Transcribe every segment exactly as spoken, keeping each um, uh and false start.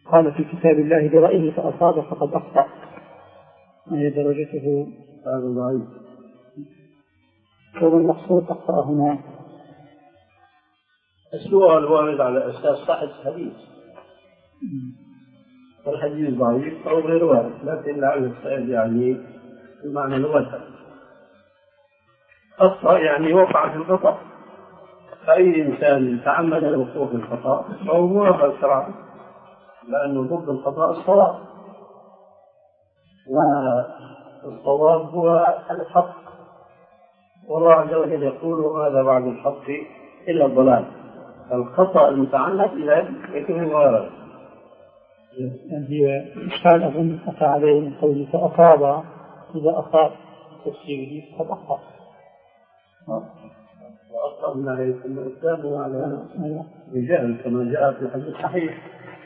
قال في كتاب الله برأيه فأصاب فقد أخطأ، ما هي درجته؟ هذا ضعيف. هو المقصود أخطأ هنا. السؤال وارد على أساس صحة الحديث، والحديث ضعيف أو غير وارد، لكن لعل السائل يعني بمعنى لغته. أخطأ يعني وقع في الخطأ، فأي إنسان تعمد الوقوع في الخطأ فهو موافق شرعا، لأنه ضد الخطأ الصواب، والصواب هو الحق، والله عز وجل يقول هذا بعد الحق إلا الضلال، فالخطأ المتعمد إذا يكون وارد. هي إشكال أظن أتى عليه من قوله فأصاب، إذا أصاب تفسيره فقد أخطأ، وأخطأ من عليه ثم أسلامه على رجال كما جاء في الحديث الصحيح.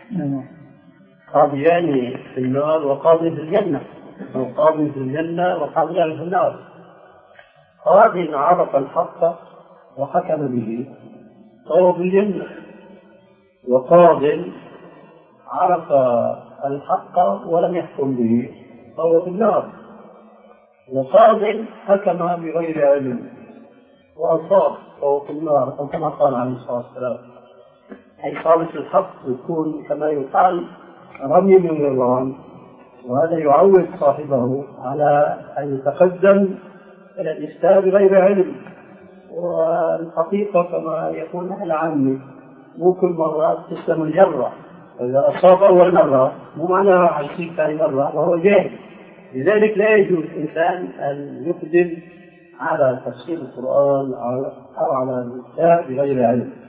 قاضيان في النار وقاضي في الجنة، أو قاضي في الجنة وقاضيان في النار. قاضي عرف الحق وحكم به فهو في الجنة، وقاض عرف الحق ولم يحكم به فهو في النار، وقاض حكم بغير علم وأصاب فهو في النار، أو كما قال عليه الصلاة والسلام. أي إصابة الحق يكون كما يقال رمي من الرمي، وهذا يعود صاحبه على أن يتقدم إلى الإفتاء بغير علم. والحقيقة كما يقول أهل عامي مو كل مرة تسلم الجرة، إذا أصاب أول مرة مو معنى حيصيب ثاني مرة وهو جاهل. لذلك لا يجوز الإنسان أن يقدم على تفسير القرآن أو على الإفتاء بغير علم.